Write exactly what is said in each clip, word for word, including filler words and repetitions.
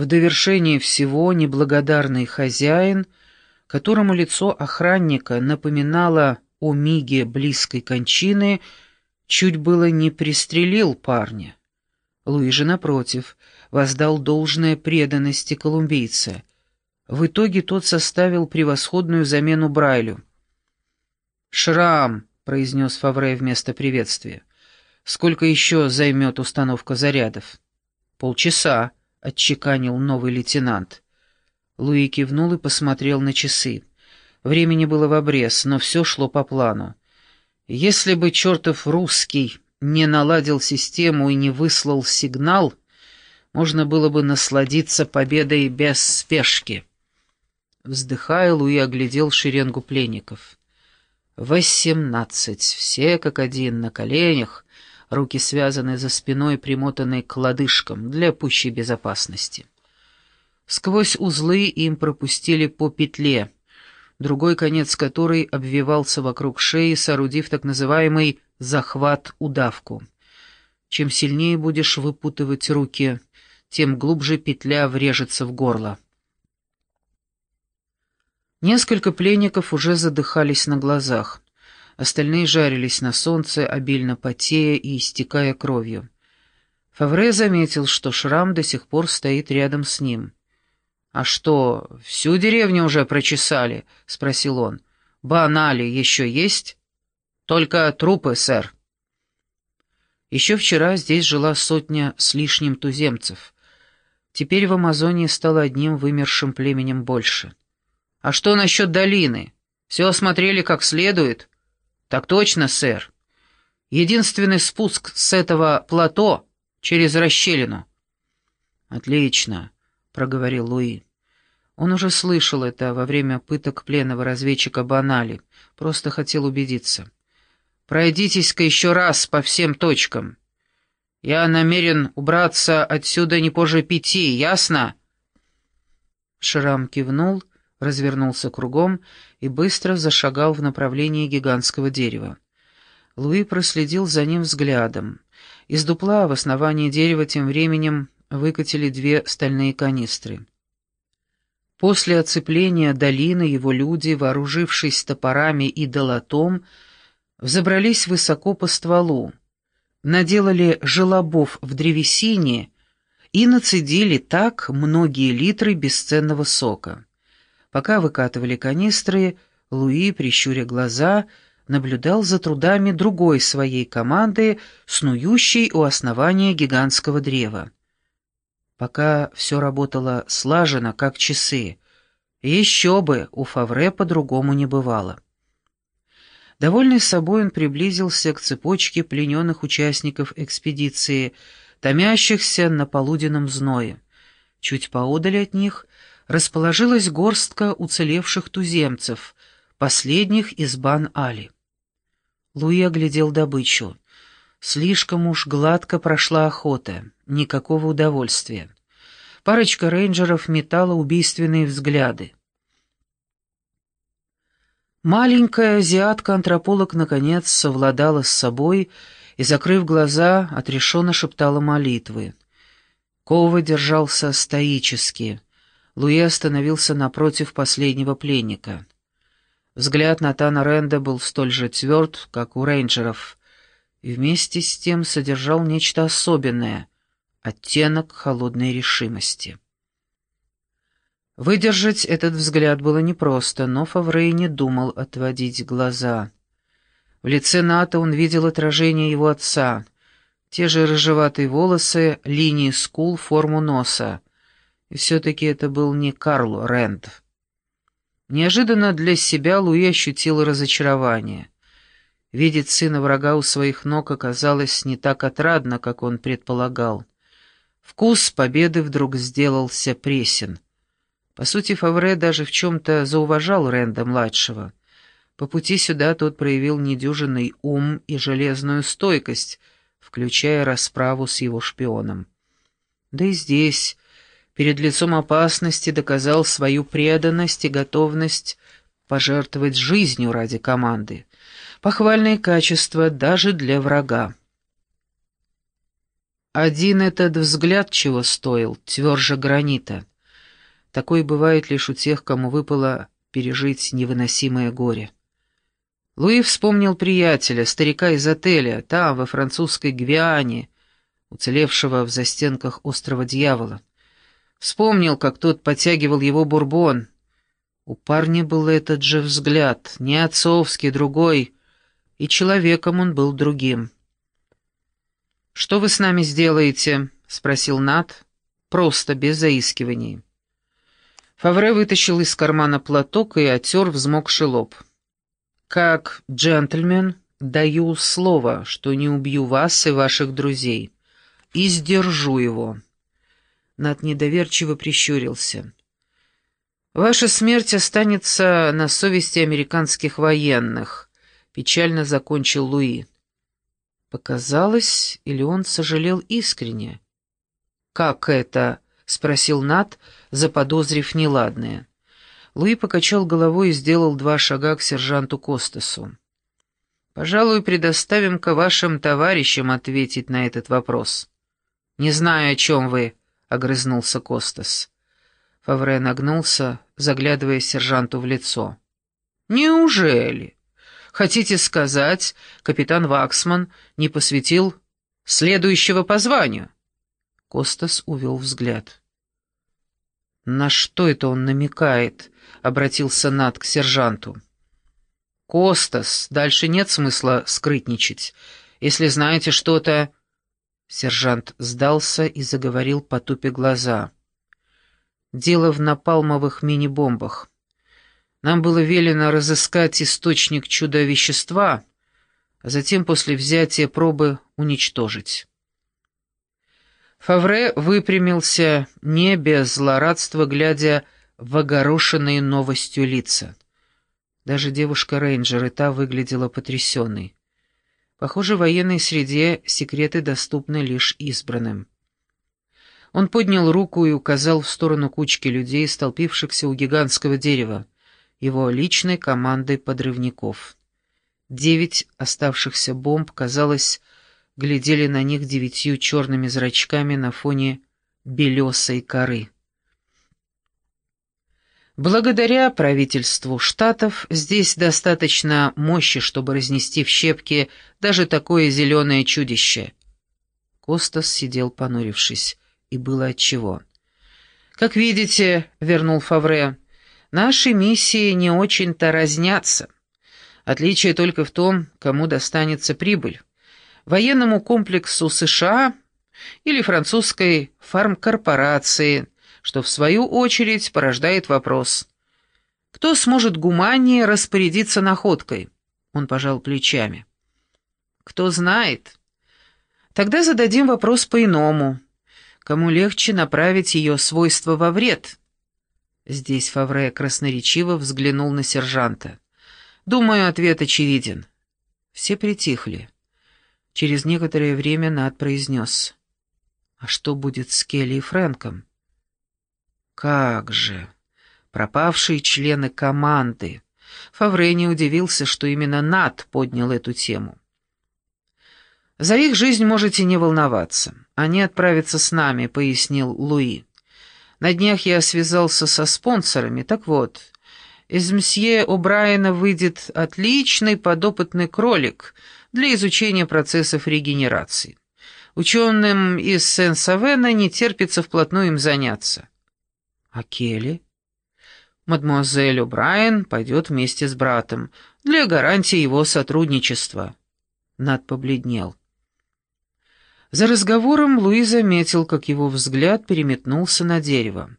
В довершение всего неблагодарный хозяин, которому лицо охранника напоминало о миге близкой кончины, чуть было не пристрелил парня. Луи же, напротив, воздал должное преданности колумбийца. В итоге тот составил превосходную замену Брайлю. «Шрам», — произнес Фавре вместо приветствия. «Сколько еще займет установка зарядов?» «Полчаса», — отчеканил новый лейтенант. Луи кивнул и посмотрел на часы. Времени было в обрез, но все шло по плану. Если бы чертов русский не наладил систему и не выслал сигнал, можно было бы насладиться победой без спешки. Вздыхая, Луи оглядел шеренгу пленников. Восемнадцать, все как один, на коленях, руки связаны за спиной, примотанные к лодыжкам для пущей безопасности. Сквозь узлы им пропустили по петле, другой конец которой обвивался вокруг шеи, соорудив так называемый захват-удавку. Чем сильнее будешь выпутывать руки, тем глубже петля врежется в горло. Несколько пленников уже задыхались на глазах. Остальные жарились на солнце, обильно потея и истекая кровью. Фавре заметил, что Шрам до сих пор стоит рядом с ним. «А что, всю деревню уже прочесали?» — спросил он. «Банали еще есть?» «Только трупы, сэр». Еще вчера здесь жила сотня с лишним туземцев. Теперь в Амазонии стало одним вымершим племенем больше. «А что насчет долины? Все осмотрели как следует?» «Так точно, сэр. Единственный спуск с этого плато через расщелину». «Отлично», — проговорил Луи. Он уже слышал это во время пыток пленного разведчика Банали, просто хотел убедиться. «Пройдитесь-ка еще раз по всем точкам. Я намерен убраться отсюда не позже пяти, ясно?» Шрам кивнул, развернулся кругом и быстро зашагал в направлении гигантского дерева. Луи проследил за ним взглядом. Из дупла в основании дерева тем временем выкатили две стальные канистры. После оцепления долины его люди, вооружившись топорами и долотом, взобрались высоко по стволу, наделали желобов в древесине и нацедили так многие литры бесценного сока. Пока выкатывали канистры, Луи, прищуря глаза, наблюдал за трудами другой своей команды, снующей у основания гигантского древа. Пока все работало слаженно, как часы. Еще бы, у Фавре по-другому не бывало. Довольный собой, он приблизился к цепочке плененных участников экспедиции, томящихся на полуденном зное. Чуть поодаль от них расположилась горстка уцелевших туземцев, последних из Бан-Али. Луи оглядел добычу. Слишком уж гладко прошла охота, никакого удовольствия. Парочка рейнджеров метала убийственные взгляды. Маленькая азиатка-антрополог наконец совладала с собой и, закрыв глаза, отрешенно шептала молитвы. Кова держался стоически. Луи остановился напротив последнего пленника. Взгляд Натана Ренда был столь же тверд, как у рейнджеров, и вместе с тем содержал нечто особенное — оттенок холодной решимости. Выдержать этот взгляд было непросто, но Фавре не думал отводить глаза. В лице Ната он видел отражение его отца, те же рыжеватые волосы, линии скул, форму носа. И все-таки это был не Карл Рэнд. Неожиданно для себя Луи ощутил разочарование. Видеть сына врага у своих ног оказалось не так отрадно, как он предполагал. Вкус победы вдруг сделался пресен. По сути, Фавре даже в чем-то зауважал Рэнда-младшего. По пути сюда тот проявил недюжинный ум и железную стойкость, включая расправу с его шпионом. Да и здесь, перед лицом опасности, доказал свою преданность и готовность пожертвовать жизнью ради команды. Похвальные качества даже для врага. Один этот взгляд чего стоил, тверже гранита. Такое бывает лишь у тех, кому выпало пережить невыносимое горе. Луи вспомнил приятеля, старика из отеля, там, во французской Гвиане, уцелевшего в застенках острова Дьявола. Вспомнил, как тот подтягивал его бурбон. У парня был этот же взгляд, не отцовский, другой, и человеком он был другим. «Что вы с нами сделаете?» — спросил Нат, просто, без заискиваний. Фавре вытащил из кармана платок и отер взмокший лоб. «Как джентльмен даю слово, что не убью вас и ваших друзей, и сдержу его». Нат недоверчиво прищурился. «Ваша смерть останется на совести американских военных», — печально закончил Луи. Показалось, или он сожалел искренне? «Как это?» — спросил Нат, заподозрив неладное. Луи покачал головой и сделал два шага к сержанту Костасу. «Пожалуй, предоставим-ка вашим товарищам ответить на этот вопрос». «Не знаю, о чем вы», — огрызнулся Костас. Фавре нагнулся, заглядывая сержанту в лицо. «Неужели? Хотите сказать, капитан Ваксман не посвятил следующего по званию?» Костас увел взгляд. «На что это он намекает?» — обратился Нат к сержанту. «Костас, дальше нет смысла скрытничать. Если знаете что-то...» Сержант сдался и заговорил, потупя глаза. «Дело в напалмовых мини-бомбах. Нам было велено разыскать источник чудо-вещества, а затем после взятия пробы уничтожить». Фавре выпрямился, не без злорадства, глядя в огорошенные новостью лица. Даже девушка-рейнджер и та выглядела потрясенной. Похоже, в военной среде секреты доступны лишь избранным. Он поднял руку и указал в сторону кучки людей, столпившихся у гигантского дерева, его личной командой подрывников. Девять оставшихся бомб, казалось, глядели на них девятью черными зрачками на фоне белесой коры. Благодаря правительству штатов здесь достаточно мощи, чтобы разнести в щепки даже такое зеленое чудище. Костас сидел понурившись, и было отчего. «Как видите, — вернул Фавре, — наши миссии не очень-то разнятся. Отличие только в том, кому достанется прибыль. Военному комплексу США или французской фармкорпорации, что в свою очередь порождает вопрос: кто сможет гуманнее распорядиться находкой? Он пожал плечами. Кто знает. Тогда зададим вопрос по-иному. Кому легче направить ее свойства во вред? Здесь Фавре красноречиво взглянул на сержанта. Думаю, ответ очевиден. Все притихли. Через некоторое время Нат произнес: «А что будет с Келли и Фрэнком?» «Как же! Пропавшие члены команды!» Фавре не удивился, что именно Нат поднял эту тему. «За их жизнь можете не волноваться. Они отправятся с нами», — пояснил Луи. «На днях я связался со спонсорами. Так вот, из мсье О'Брайена выйдет отличный подопытный кролик для изучения процессов регенерации. Ученым из Сен-Савена не терпится вплотную им заняться». «А Келли?» «Мадемуазель О'Брайен пойдет вместе с братом для гарантии его сотрудничества». Нат побледнел. За разговором Луи заметил, как его взгляд переметнулся на дерево.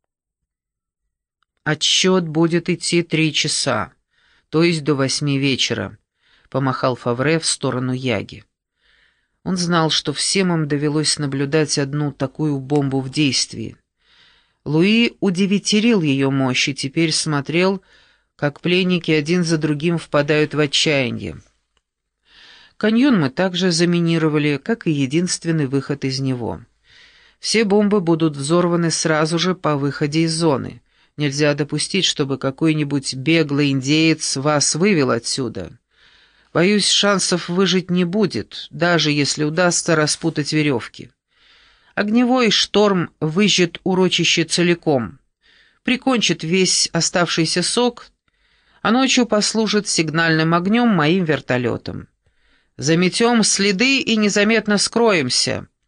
«Отсчет будет идти три часа, то есть до восьми вечера», — помахал Фавре в сторону Яги. Он знал, что всем им довелось наблюдать одну такую бомбу в действии. Луи удевятерил ее мощь и теперь смотрел, как пленники один за другим впадают в отчаяние. Каньон мы также заминировали, как и единственный выход из него. Все бомбы будут взорваны сразу же по выходе из зоны. Нельзя допустить, чтобы какой-нибудь беглый индеец вас вывел отсюда. Боюсь, шансов выжить не будет, даже если удастся распутать веревки. Огневой шторм выжжет урочище целиком, прикончит весь оставшийся сок, а ночью послужит сигнальным огнем моим вертолетам. Заметем следы и незаметно скроемся.